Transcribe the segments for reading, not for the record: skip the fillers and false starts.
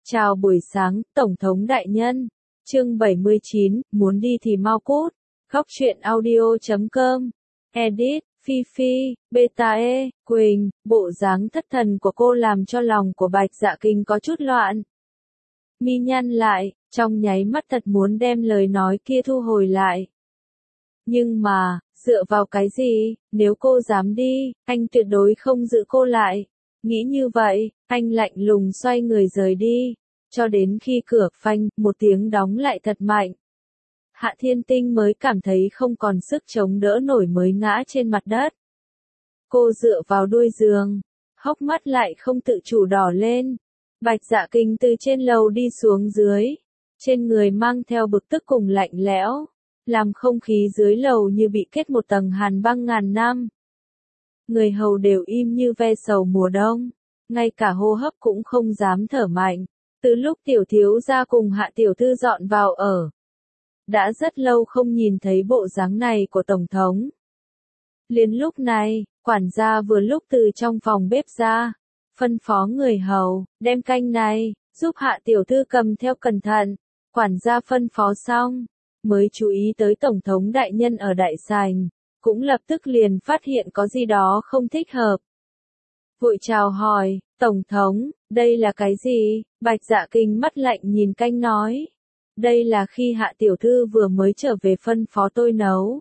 Chào buổi sáng, Tổng thống đại nhân. Chương 79, muốn đi thì mau cút. Góc truyện audio.com. Edit, Phi Phi, Beta E, Quỳnh. Bộ dáng thất thần của cô làm cho lòng của Bạch Dạ Kinh có chút loạn. Mi nhăn lại, trong nháy mắt thật muốn đem lời nói kia thu hồi lại. Nhưng mà, dựa vào cái gì, nếu cô dám đi, anh tuyệt đối không giữ cô lại. Nghĩ như vậy, anh lạnh lùng xoay người rời đi, cho đến khi cửa phanh, một tiếng đóng lại thật mạnh. Hạ Thiên Tinh mới cảm thấy không còn sức chống đỡ nổi mới ngã trên mặt đất. Cô dựa vào đuôi giường, hốc mắt lại không tự chủ đỏ lên. Bạch Dạ Kinh từ trên lầu đi xuống dưới, trên người mang theo bực tức cùng lạnh lẽo, làm không khí dưới lầu như bị kết một tầng hàn băng ngàn năm. Người hầu đều im như ve sầu mùa đông, ngay cả hô hấp cũng không dám thở mạnh, từ lúc tiểu thiếu gia cùng Hạ tiểu thư dọn vào ở. Đã rất lâu không nhìn thấy bộ dáng này của Tổng thống. Liền lúc này, quản gia vừa lúc từ trong phòng bếp ra, phân phó người hầu, đem canh này, giúp Hạ tiểu thư cầm theo cẩn thận. Quản gia phân phó xong, mới chú ý tới Tổng thống đại nhân ở đại sảnh, cũng lập tức liền phát hiện có gì đó không thích hợp. Vội chào hỏi, Tổng thống, đây là cái gì? Bạch Dạ Kinh mắt lạnh nhìn canh nói. Đây là khi Hạ tiểu thư vừa mới trở về phân phó tôi nấu.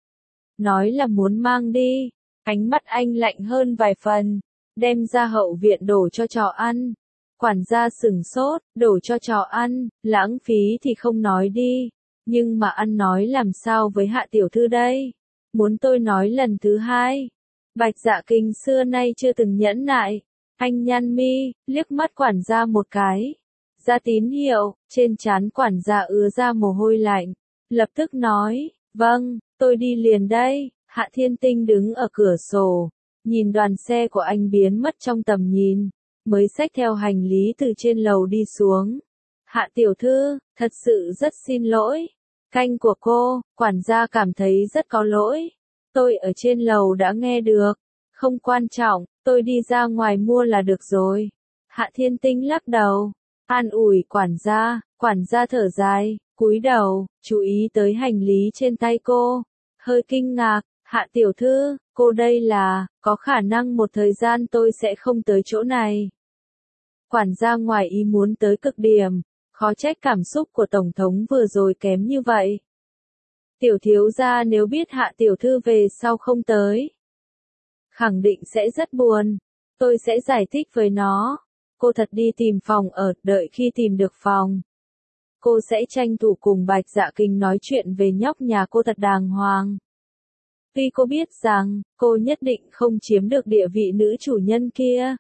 Nói là muốn mang đi, ánh mắt anh lạnh hơn vài phần, đem ra hậu viện đổ cho chó ăn. Quản gia sửng sốt, đổ cho chó ăn, lãng phí thì không nói đi, nhưng mà ăn nói làm sao với Hạ tiểu thư đây? Muốn tôi nói lần thứ hai. Bạch Dạ Kinh xưa nay chưa từng nhẫn nại, anh nhăn mi, liếc mắt quản gia một cái. Ra tín hiệu, trên trán quản gia ứa ra mồ hôi lạnh, lập tức nói, vâng, tôi đi liền đây. Hạ Thiên Tinh đứng ở cửa sổ, nhìn đoàn xe của anh biến mất trong tầm nhìn, mới xách theo hành lý từ trên lầu đi xuống. Hạ tiểu thư, thật sự rất xin lỗi. Canh của cô, quản gia cảm thấy rất có lỗi. Tôi ở trên lầu đã nghe được. Không quan trọng, tôi đi ra ngoài mua là được rồi. Hạ Thiên Tinh lắc đầu, an ủi quản gia thở dài, cúi đầu, chú ý tới hành lý trên tay cô. Hơi kinh ngạc, Hạ tiểu thư, cô đây là, có khả năng một thời gian tôi sẽ không tới chỗ này. Quản gia ngoài ý muốn tới cực điểm, khó trách cảm xúc của Tổng thống vừa rồi kém như vậy. Tiểu thiếu gia nếu biết Hạ tiểu thư về sau không tới, khẳng định sẽ rất buồn. Tôi sẽ giải thích với nó. Cô thật đi tìm phòng ở, đợi khi tìm được phòng, cô sẽ tranh thủ cùng Bạch Dạ Kinh nói chuyện về nhóc nhà cô thật đàng hoàng. Tuy cô biết rằng, cô nhất định không chiếm được địa vị nữ chủ nhân kia.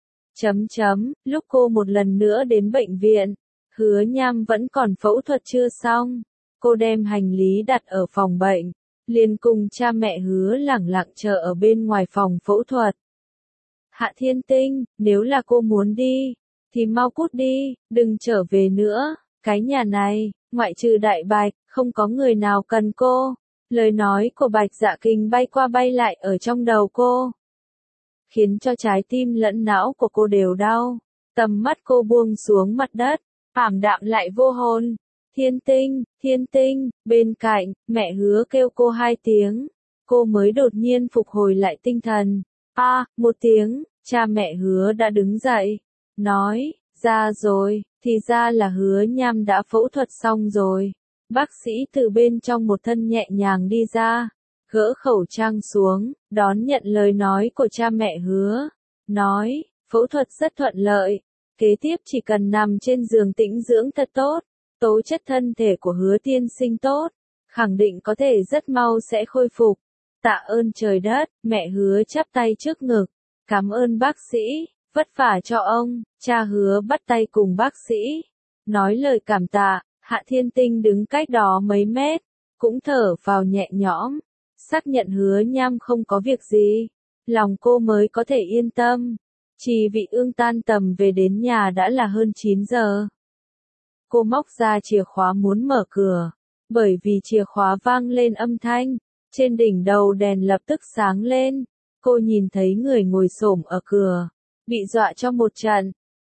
Lúc cô một lần nữa đến bệnh viện, Hứa Nham vẫn còn phẫu thuật chưa xong. Cô đem hành lý đặt ở phòng bệnh, liền cùng cha mẹ Hứa lẳng lặng chờ ở bên ngoài phòng phẫu thuật. Hạ Thiên Tinh, nếu là cô muốn đi, thì mau cút đi, đừng trở về nữa. Cái nhà này, ngoại trừ Đại Bạch, không có người nào cần cô. Lời nói của Bạch Dạ Kinh bay qua bay lại ở trong đầu cô, khiến cho trái tim lẫn não của cô đều đau. Tầm mắt cô buông xuống mặt đất, ảm đạm lại vô hồn. Thiên Tinh, bên cạnh, mẹ Hứa kêu cô 2 tiếng. Cô mới đột nhiên phục hồi lại tinh thần. Một tiếng, cha mẹ Hứa đã đứng dậy, nói, ra rồi, thì ra là Hứa Nham đã phẫu thuật xong rồi. Bác sĩ từ bên trong một thân nhẹ nhàng đi ra, gỡ khẩu trang xuống, đón nhận lời nói của cha mẹ Hứa, nói, phẫu thuật rất thuận lợi, kế tiếp chỉ cần nằm trên giường tĩnh dưỡng thật tốt, tố chất thân thể của Hứa tiên sinh tốt, khẳng định có thể rất mau sẽ khôi phục. Tạ ơn trời đất, mẹ Hứa chắp tay trước ngực, cảm ơn bác sĩ, vất vả cho ông. Cha Hứa bắt tay cùng bác sĩ, nói lời cảm tạ. Hạ Thiên Tinh đứng cách đó mấy mét, cũng thở vào nhẹ nhõm, xác nhận Hứa Nham không có việc gì, lòng cô mới có thể yên tâm. Chỉ vị ương tan tầm về đến nhà đã là hơn 9 giờ. Cô móc ra chìa khóa muốn mở cửa, bởi vì chìa khóa vang lên âm thanh, trên đỉnh đầu đèn lập tức sáng lên. Cô nhìn thấy người ngồi xổm ở cửa, bị dọa cho một trận,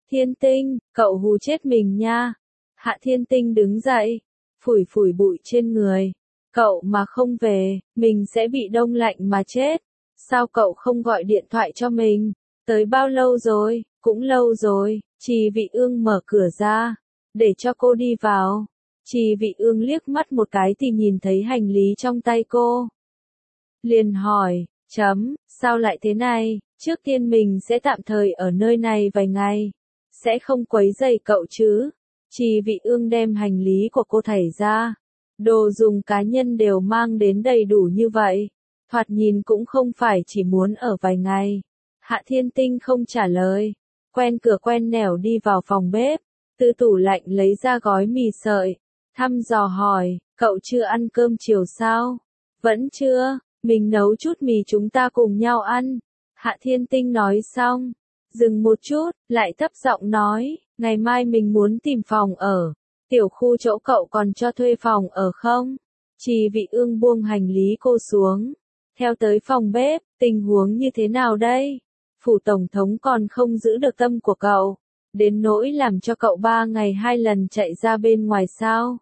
Thiên Tinh, cậu hù chết mình nha. Hạ Thiên Tinh đứng dậy, phủi phủi bụi trên người. Cậu mà không về, mình sẽ bị đông lạnh mà chết. Sao cậu không gọi điện thoại cho mình? Tới bao lâu rồi? Cũng lâu rồi. Trì Vị Ương mở cửa ra, để cho cô đi vào. Trì Vị Ương liếc mắt một cái thì nhìn thấy hành lý trong tay cô. Liền hỏi, sao lại thế này? Trước tiên mình sẽ tạm thời ở nơi này vài ngày. Sẽ không quấy rầy cậu chứ? Trì Vị Ương đem hành lý của cô thảy ra. Đồ dùng cá nhân đều mang đến đầy đủ như vậy. Thoạt nhìn cũng không phải chỉ muốn ở vài ngày. Hạ Thiên Tinh không trả lời. Quen cửa quen nẻo đi vào phòng bếp. Từ tủ lạnh lấy ra gói mì sợi. Thăm dò hỏi, cậu chưa ăn cơm chiều sao? Vẫn chưa, mình nấu chút mì chúng ta cùng nhau ăn. Hạ Thiên Tinh nói xong. Dừng một chút, lại thấp giọng nói, ngày mai mình muốn tìm phòng ở. Tiểu khu chỗ cậu còn cho thuê phòng ở không? Trì Vị Ương buông hành lý cô xuống. Theo tới phòng bếp, tình huống như thế nào đây? Phủ Tổng thống còn không giữ được tâm của cậu. Đến nỗi làm cho cậu 3 ngày 2 lần chạy ra bên ngoài sao?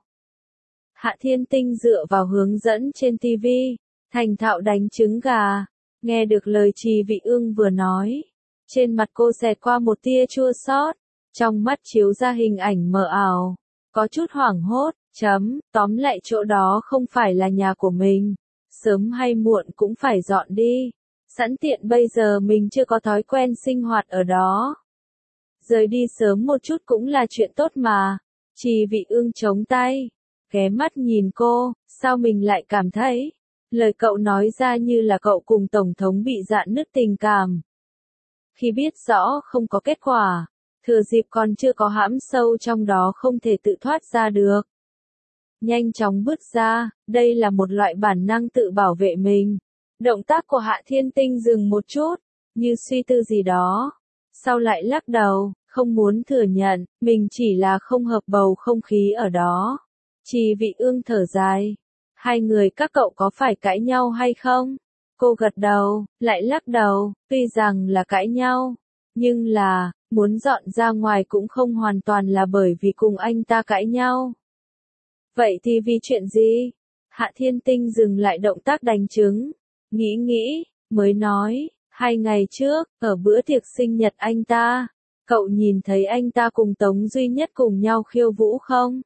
Hạ Thiên Tinh dựa vào hướng dẫn trên TV, thành thạo đánh trứng gà. Nghe được lời Trì Vị Ương vừa nói. Trên mặt cô xẹt qua một tia chua xót, trong mắt chiếu ra hình ảnh mờ ảo, có chút hoảng hốt, tóm lại chỗ đó không phải là nhà của mình, sớm hay muộn cũng phải dọn đi, sẵn tiện bây giờ mình chưa có thói quen sinh hoạt ở đó. Rời đi sớm một chút cũng là chuyện tốt mà. Trì Vị Ương chống tay, ghé mắt nhìn cô, sao mình lại cảm thấy, lời cậu nói ra như là cậu cùng Tổng thống bị rạn nứt tình cảm. Khi biết rõ không có kết quả, thừa dịp còn chưa có hãm sâu trong đó không thể tự thoát ra được. Nhanh chóng bước ra, đây là một loại bản năng tự bảo vệ mình. Động tác của Hạ Thiên Tinh dừng một chút, như suy tư gì đó. Sau lại lắc đầu, không muốn thừa nhận, mình chỉ là không hợp bầu không khí ở đó. Trì Vị Ương thở dài. Hai người các cậu có phải cãi nhau hay không? Cô gật đầu, lại lắc đầu, tuy rằng là cãi nhau, nhưng là, muốn dọn ra ngoài cũng không hoàn toàn là bởi vì cùng anh ta cãi nhau. Vậy thì vì chuyện gì? Hạ Thiên Tinh dừng lại động tác đánh trứng, nghĩ, mới nói, 2 ngày trước, ở bữa tiệc sinh nhật anh ta, cậu nhìn thấy anh ta cùng Tống Duy Nhất cùng nhau khiêu vũ không?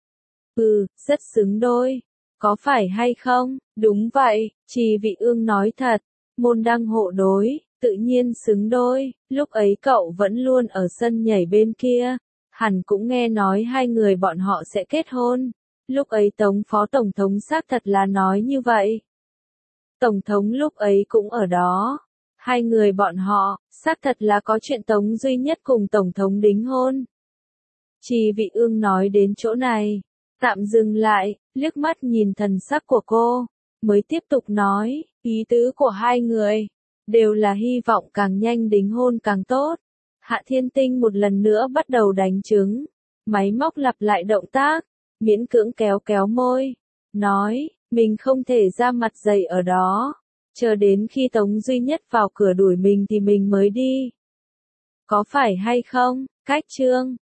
Rất xứng đôi. Có phải hay không? Đúng vậy, Trì Vị Ương nói thật. Môn đăng hộ đối, tự nhiên xứng đôi. Lúc ấy cậu vẫn luôn ở sân nhảy bên kia. Hẳn cũng nghe nói hai người bọn họ sẽ kết hôn. Lúc ấy Tống Phó Tổng thống xác thật là nói như vậy. Tổng thống lúc ấy cũng ở đó. Hai người bọn họ, xác thật là có chuyện Tống Duy Nhất cùng Tổng thống đính hôn. Trì Vị Ương nói đến chỗ này. Tạm dừng lại, liếc mắt nhìn thần sắc của cô, mới tiếp tục nói, ý tứ của hai người, đều là hy vọng càng nhanh đính hôn càng tốt. Hạ Thiên Tinh một lần nữa bắt đầu đánh trứng, máy móc lặp lại động tác, miễn cưỡng kéo môi, nói, mình không thể ra mặt dày ở đó, chờ đến khi Tống Duy Nhất vào cửa đuổi mình thì mình mới đi. Có phải hay không? Cách chương